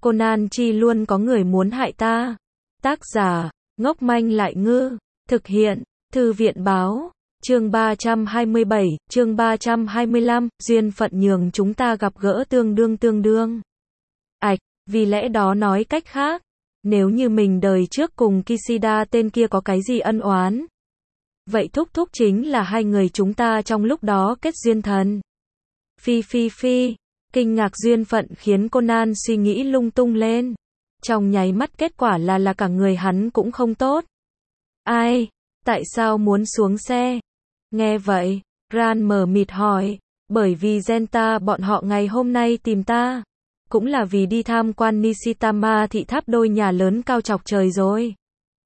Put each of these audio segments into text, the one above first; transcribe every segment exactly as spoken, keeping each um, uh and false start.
Conan chi luôn có người muốn hại ta. Tác giả, ngốc manh lại ngư. Thực hiện, Thư viện báo. Chương ba trăm hai mươi bảy, chương ba trăm hai mươi lăm, duyên phận nhường chúng ta gặp gỡ tương đương tương đương. Ảch, vì lẽ đó nói cách khác, nếu như mình đời trước cùng Kishida tên kia có cái gì ân oán, vậy thúc thúc chính là hai người chúng ta trong lúc đó kết duyên thần. Phi phi phi, kinh ngạc duyên phận khiến Conan suy nghĩ lung tung lên. Trong nháy mắt kết quả là là cả người hắn cũng không tốt. Ai? Tại sao muốn xuống xe? Nghe vậy, Ran mờ mịt hỏi, bởi vì Genta bọn họ ngày hôm nay tìm ta, cũng là vì đi tham quan Nishitama thị tháp đôi nhà lớn cao chọc trời rồi.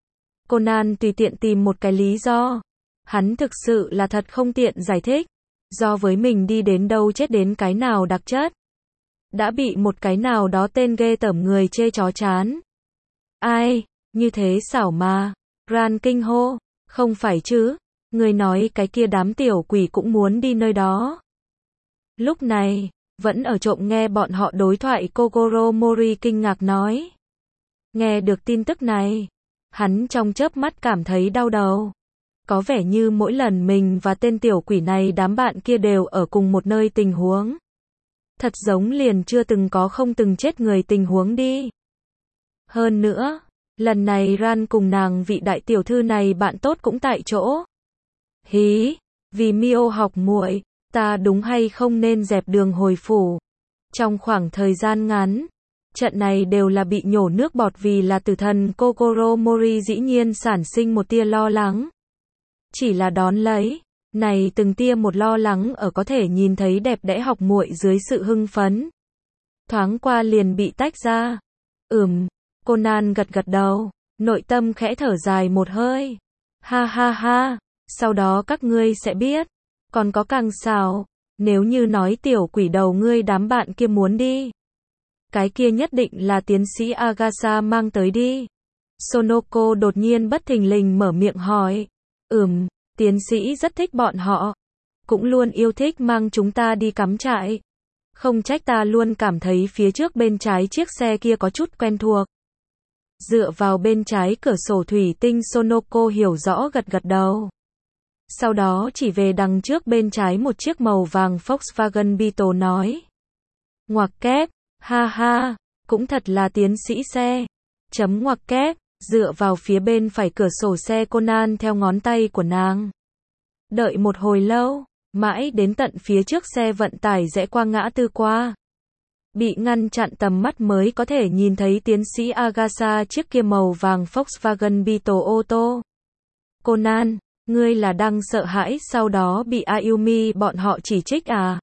Conan tùy tiện tìm một cái lý do. Hắn thực sự là thật không tiện giải thích. Do với mình đi đến đâu chết đến cái nào đặc chất. Đã bị một cái nào đó tên ghê tởm người chê chó chán. Ai, như thế xảo mà. Ran kinh hô, không phải chứ, người nói cái kia đám tiểu quỷ cũng muốn đi nơi đó. Lúc này, vẫn ở trộm nghe bọn họ đối thoại, Kogoro Mori kinh ngạc nói. Nghe được tin tức này, hắn trong chớp mắt cảm thấy đau đầu. Có vẻ như mỗi lần mình và tên tiểu quỷ này đám bạn kia đều ở cùng một nơi tình huống. Thật giống liền chưa từng có không từng chết người tình huống đi. Hơn nữa, lần này Ran cùng nàng vị đại tiểu thư này bạn tốt cũng tại chỗ. Hí, vì Mio học muội, ta đúng hay không nên dẹp đường hồi phủ. Trong khoảng thời gian ngắn, trận này đều là bị nhổ nước bọt vì là tử thần Kogoro Mori dĩ nhiên sản sinh một tia lo lắng. Chỉ là đón lấy, này từng tia một lo lắng ở có thể nhìn thấy đẹp đẽ học muội dưới sự hưng phấn. Thoáng qua liền bị tách ra. Ừm, Conan gật gật đầu, nội tâm khẽ thở dài một hơi. Ha ha ha, sau đó các ngươi sẽ biết. Còn có càng xào, nếu như nói tiểu quỷ đầu ngươi đám bạn kia muốn đi. Cái kia nhất định là tiến sĩ Agasa mang tới đi. Sonoko đột nhiên bất thình lình mở miệng hỏi. Ừm, tiến sĩ rất thích bọn họ. Cũng luôn yêu thích mang chúng ta đi cắm trại. Không trách ta luôn cảm thấy phía trước bên trái chiếc xe kia có chút quen thuộc. Dựa vào bên trái cửa sổ thủy tinh, Sonoko hiểu rõ gật gật đầu. Sau đó chỉ về đằng trước bên trái một chiếc màu vàng Volkswagen Beetle nói. Ngoặc kép, ha ha, cũng thật là tiến sĩ xe. Chấm ngoặc kép, dựa vào phía bên phải cửa sổ xe Conan theo ngón tay của nàng. Đợi một hồi lâu, mãi đến tận phía trước xe vận tải rẽ qua ngã tư qua. Bị ngăn chặn tầm mắt mới có thể nhìn thấy tiến sĩ Agasa chiếc kia màu vàng Volkswagen Beetle ô tô. Conan, ngươi là đang sợ hãi sau đó bị Ayumi bọn họ chỉ trích à?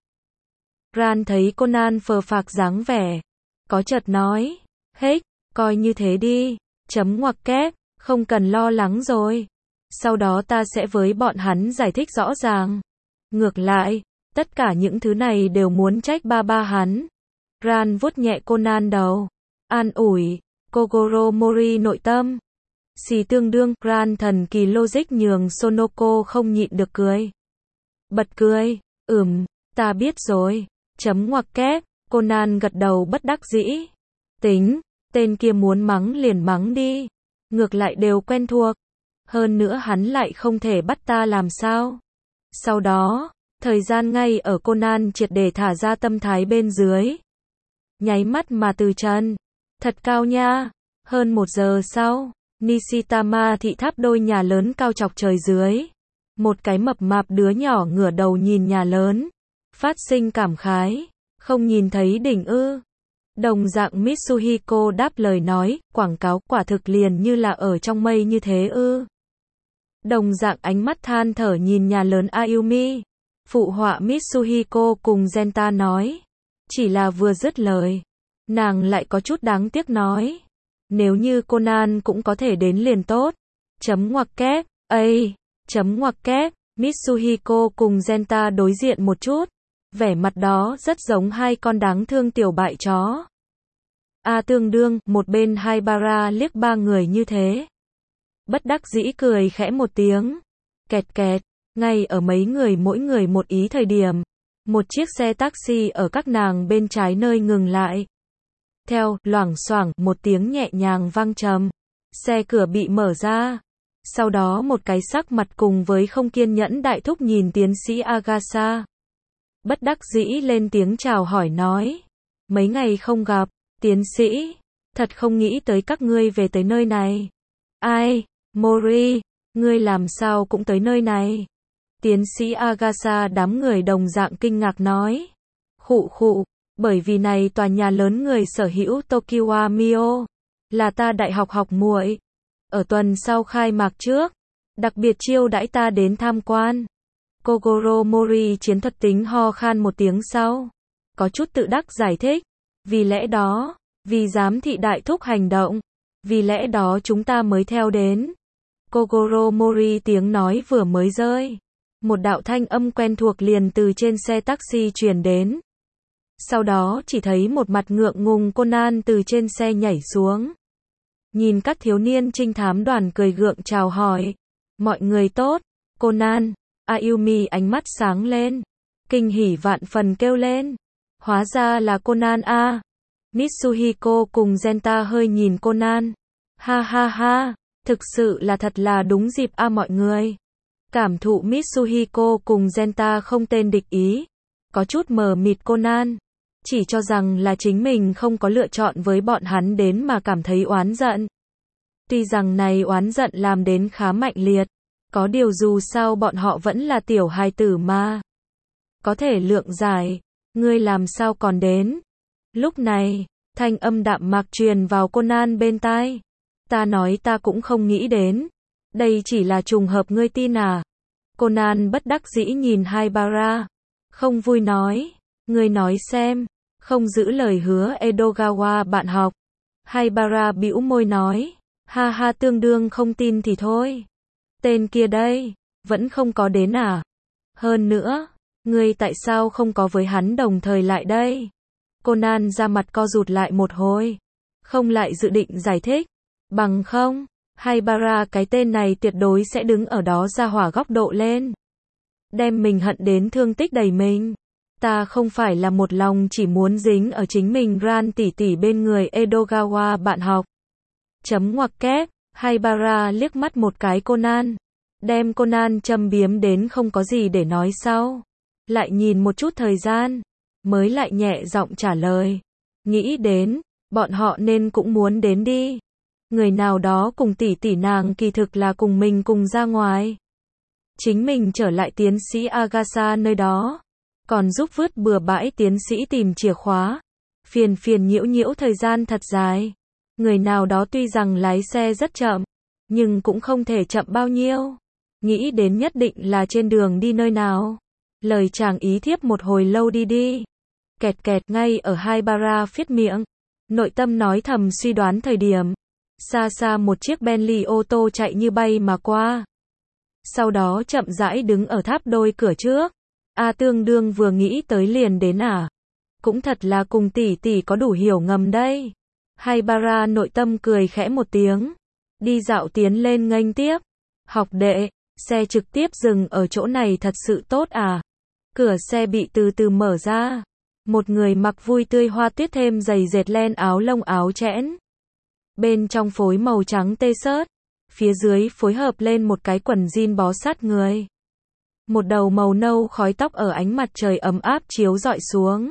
Ran thấy Conan phờ phạc dáng vẻ, có chợt nói, hết, coi như thế đi, chấm ngoặc kép, không cần lo lắng rồi. Sau đó ta sẽ với bọn hắn giải thích rõ ràng. Ngược lại, tất cả những thứ này đều muốn trách ba ba hắn. Ran vuốt nhẹ Conan đầu, an ủi, Kogoro Mori nội tâm. Xì tương đương, Ran thần kỳ logic nhường Sonoko không nhịn được cười. Bật cười, ừm, ta biết rồi, chấm ngoặc kép, Conan gật đầu bất đắc dĩ. Tính, tên kia muốn mắng liền mắng đi. Ngược lại đều quen thuộc. Hơn nữa hắn lại không thể bắt ta làm sao. Sau đó, thời gian ngay ở Conan triệt để thả ra tâm thái bên dưới. Nháy mắt mà từ chân. Thật cao nha. Hơn một giờ sau, Nishitama thị tháp đôi nhà lớn cao chọc trời dưới. Một cái mập mạp đứa nhỏ ngửa đầu nhìn nhà lớn. Phát sinh cảm khái. Không nhìn thấy đỉnh ư. Đồng dạng Mitsuhiko đáp lời nói, quảng cáo quả thực liền như là ở trong mây như thế ư. Đồng dạng ánh mắt than thở nhìn nhà lớn Ayumi. Phụ họa Mitsuhiko cùng Genta nói. Chỉ là vừa dứt lời, nàng lại có chút đáng tiếc nói. Nếu như Conan cũng có thể đến liền tốt. Chấm ngoặc kép, ây, chấm ngoặc kép, Mitsuhiko cùng Genta đối diện một chút. Vẻ mặt đó rất giống hai con đáng thương tiểu bại chó. A tương đương, một bên Haibara liếc ba người như thế. Bất đắc dĩ cười khẽ một tiếng. Kẹt kẹt, ngay ở mấy người mỗi người một ý thời điểm. Một chiếc xe taxi ở các nàng bên trái nơi ngừng lại. Theo, loảng xoảng, một tiếng nhẹ nhàng vang trầm. Xe cửa bị mở ra. Sau đó một cái sắc mặt cùng với không kiên nhẫn đại thúc nhìn tiến sĩ Agatha. Bất đắc dĩ lên tiếng chào hỏi nói. Mấy ngày không gặp, tiến sĩ. Thật không nghĩ tới các ngươi về tới nơi này. Ai, Mori, ngươi làm sao cũng tới nơi này. Tiến sĩ Agatha đám người đồng dạng kinh ngạc nói. Khụ khụ, bởi vì này tòa nhà lớn người sở hữu Tokyo Mio. Là ta đại học học muội. Ở tuần sau khai mạc trước, đặc biệt chiêu đãi ta đến tham quan. Kogoro Mori chiến thuật tính ho khan một tiếng sau. Có chút tự đắc giải thích. Vì lẽ đó, vì giám thị đại thúc hành động. Vì lẽ đó chúng ta mới theo đến. Kogoro Mori tiếng nói vừa mới rơi. Một đạo thanh âm quen thuộc liền từ trên xe taxi truyền đến. Sau đó chỉ thấy một mặt ngượng ngùng Conan từ trên xe nhảy xuống. Nhìn các thiếu niên trinh thám đoàn cười gượng chào hỏi. Mọi người tốt, Conan. Ayumi ánh mắt sáng lên. Kinh hỉ vạn phần kêu lên. Hóa ra là Conan a. Mitsuhiko cùng Genta hơi nhìn Conan. Ha ha ha, thực sự là thật là đúng dịp a mọi người. Cảm thụ Mitsuhiko cùng Genta không tên địch ý. Có chút mờ mịt Conan. Chỉ cho rằng là chính mình không có lựa chọn với bọn hắn đến mà cảm thấy oán giận. Tuy rằng này oán giận làm đến khá mạnh liệt. Có điều dù sao bọn họ vẫn là tiểu hài tử mà. Có thể lượng giải. Ngươi làm sao còn đến? Lúc này, thanh âm đạm mạc truyền vào Conan bên tai. Ta nói ta cũng không nghĩ đến. Đây chỉ là trùng hợp ngươi tin à? Conan bất đắc dĩ nhìn Haibara. Không vui nói. Ngươi nói xem. Không giữ lời hứa Edogawa bạn học. Haibara bĩu môi nói. Ha ha tương đương không tin thì thôi. Tên kia đây. Vẫn không có đến à? Hơn nữa. Ngươi tại sao không có với hắn đồng thời lại đây? Conan ra mặt co rụt lại một hồi. Không lại dự định giải thích. Bằng không, Haibara cái tên này tuyệt đối sẽ đứng ở đó ra hỏa góc độ lên. Đem mình hận đến thương tích đầy mình. Ta không phải là một lòng chỉ muốn dính ở chính mình Ran tỷ tỷ bên người Edogawa bạn học. Chấm ngoặc kép, Haibara liếc mắt một cái Conan. Đem Conan châm biếm đến không có gì để nói sau. Lại nhìn một chút thời gian. Mới lại nhẹ giọng trả lời. Nghĩ đến, bọn họ nên cũng muốn đến đi. Người nào đó cùng tỷ tỷ nàng kỳ thực là cùng mình cùng ra ngoài. Chính mình trở lại tiến sĩ Agatha nơi đó. Còn giúp vứt bừa bãi tiến sĩ tìm chìa khóa. Phiền phiền nhiễu nhiễu thời gian thật dài. Người nào đó tuy rằng lái xe rất chậm. Nhưng cũng không thể chậm bao nhiêu. Nghĩ đến nhất định là trên đường đi nơi nào. Lời chàng ý thiếp một hồi lâu đi đi. Kẹt kẹt ngay ở Haibara phiết miệng. Nội tâm nói thầm suy đoán thời điểm. Xa xa một chiếc Bentley ô tô chạy như bay mà qua. Sau đó chậm rãi đứng ở tháp đôi cửa trước. A tương đương vừa nghĩ tới liền đến à. Cũng thật là cùng tỷ tỷ có đủ hiểu ngầm đây. Haibara nội tâm cười khẽ một tiếng. Đi dạo tiến lên nghênh tiếp. Học đệ, xe trực tiếp dừng ở chỗ này thật sự tốt à. Cửa xe bị từ từ mở ra. Một người mặc vui tươi hoa tuyết thêm giày dệt len áo lông áo chẽn. Bên trong phối màu trắng tê sớt. Phía dưới phối hợp lên một cái quần jean bó sát người. Một đầu màu nâu khói tóc ở ánh mặt trời ấm áp chiếu rọi xuống.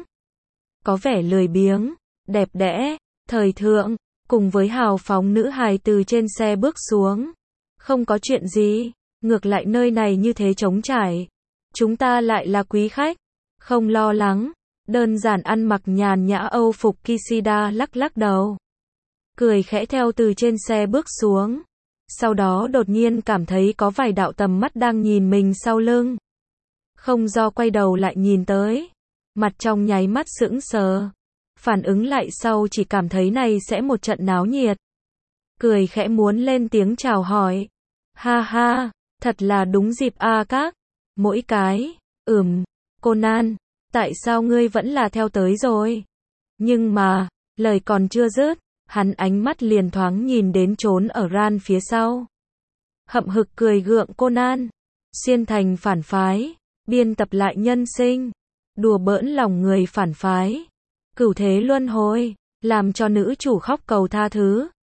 Có vẻ lười biếng, đẹp đẽ, thời thượng, cùng với hào phóng nữ hài từ trên xe bước xuống. Không có chuyện gì, ngược lại nơi này như thế trống trải. Chúng ta lại là quý khách, không lo lắng. Đơn giản ăn mặc nhàn nhã Âu phục Kishida lắc lắc đầu. Cười khẽ theo từ trên xe bước xuống. Sau đó đột nhiên cảm thấy có vài đạo tầm mắt đang nhìn mình sau lưng. Không do quay đầu lại nhìn tới. Mặt trong nháy mắt sững sờ. Phản ứng lại sau chỉ cảm thấy này sẽ một trận náo nhiệt. Cười khẽ muốn lên tiếng chào hỏi. Ha ha, thật là đúng dịp a các. Mỗi cái, ừm, Conan, tại sao ngươi vẫn là theo tới rồi? Nhưng mà, lời còn chưa dứt, hắn ánh mắt liền thoáng nhìn đến trốn ở Ran phía sau. Hậm hực cười gượng Conan, xuyên thành phản phái, biên tập lại nhân sinh, đùa bỡn lòng người phản phái, cửu thế luân hồi, làm cho nữ chủ khóc cầu tha thứ.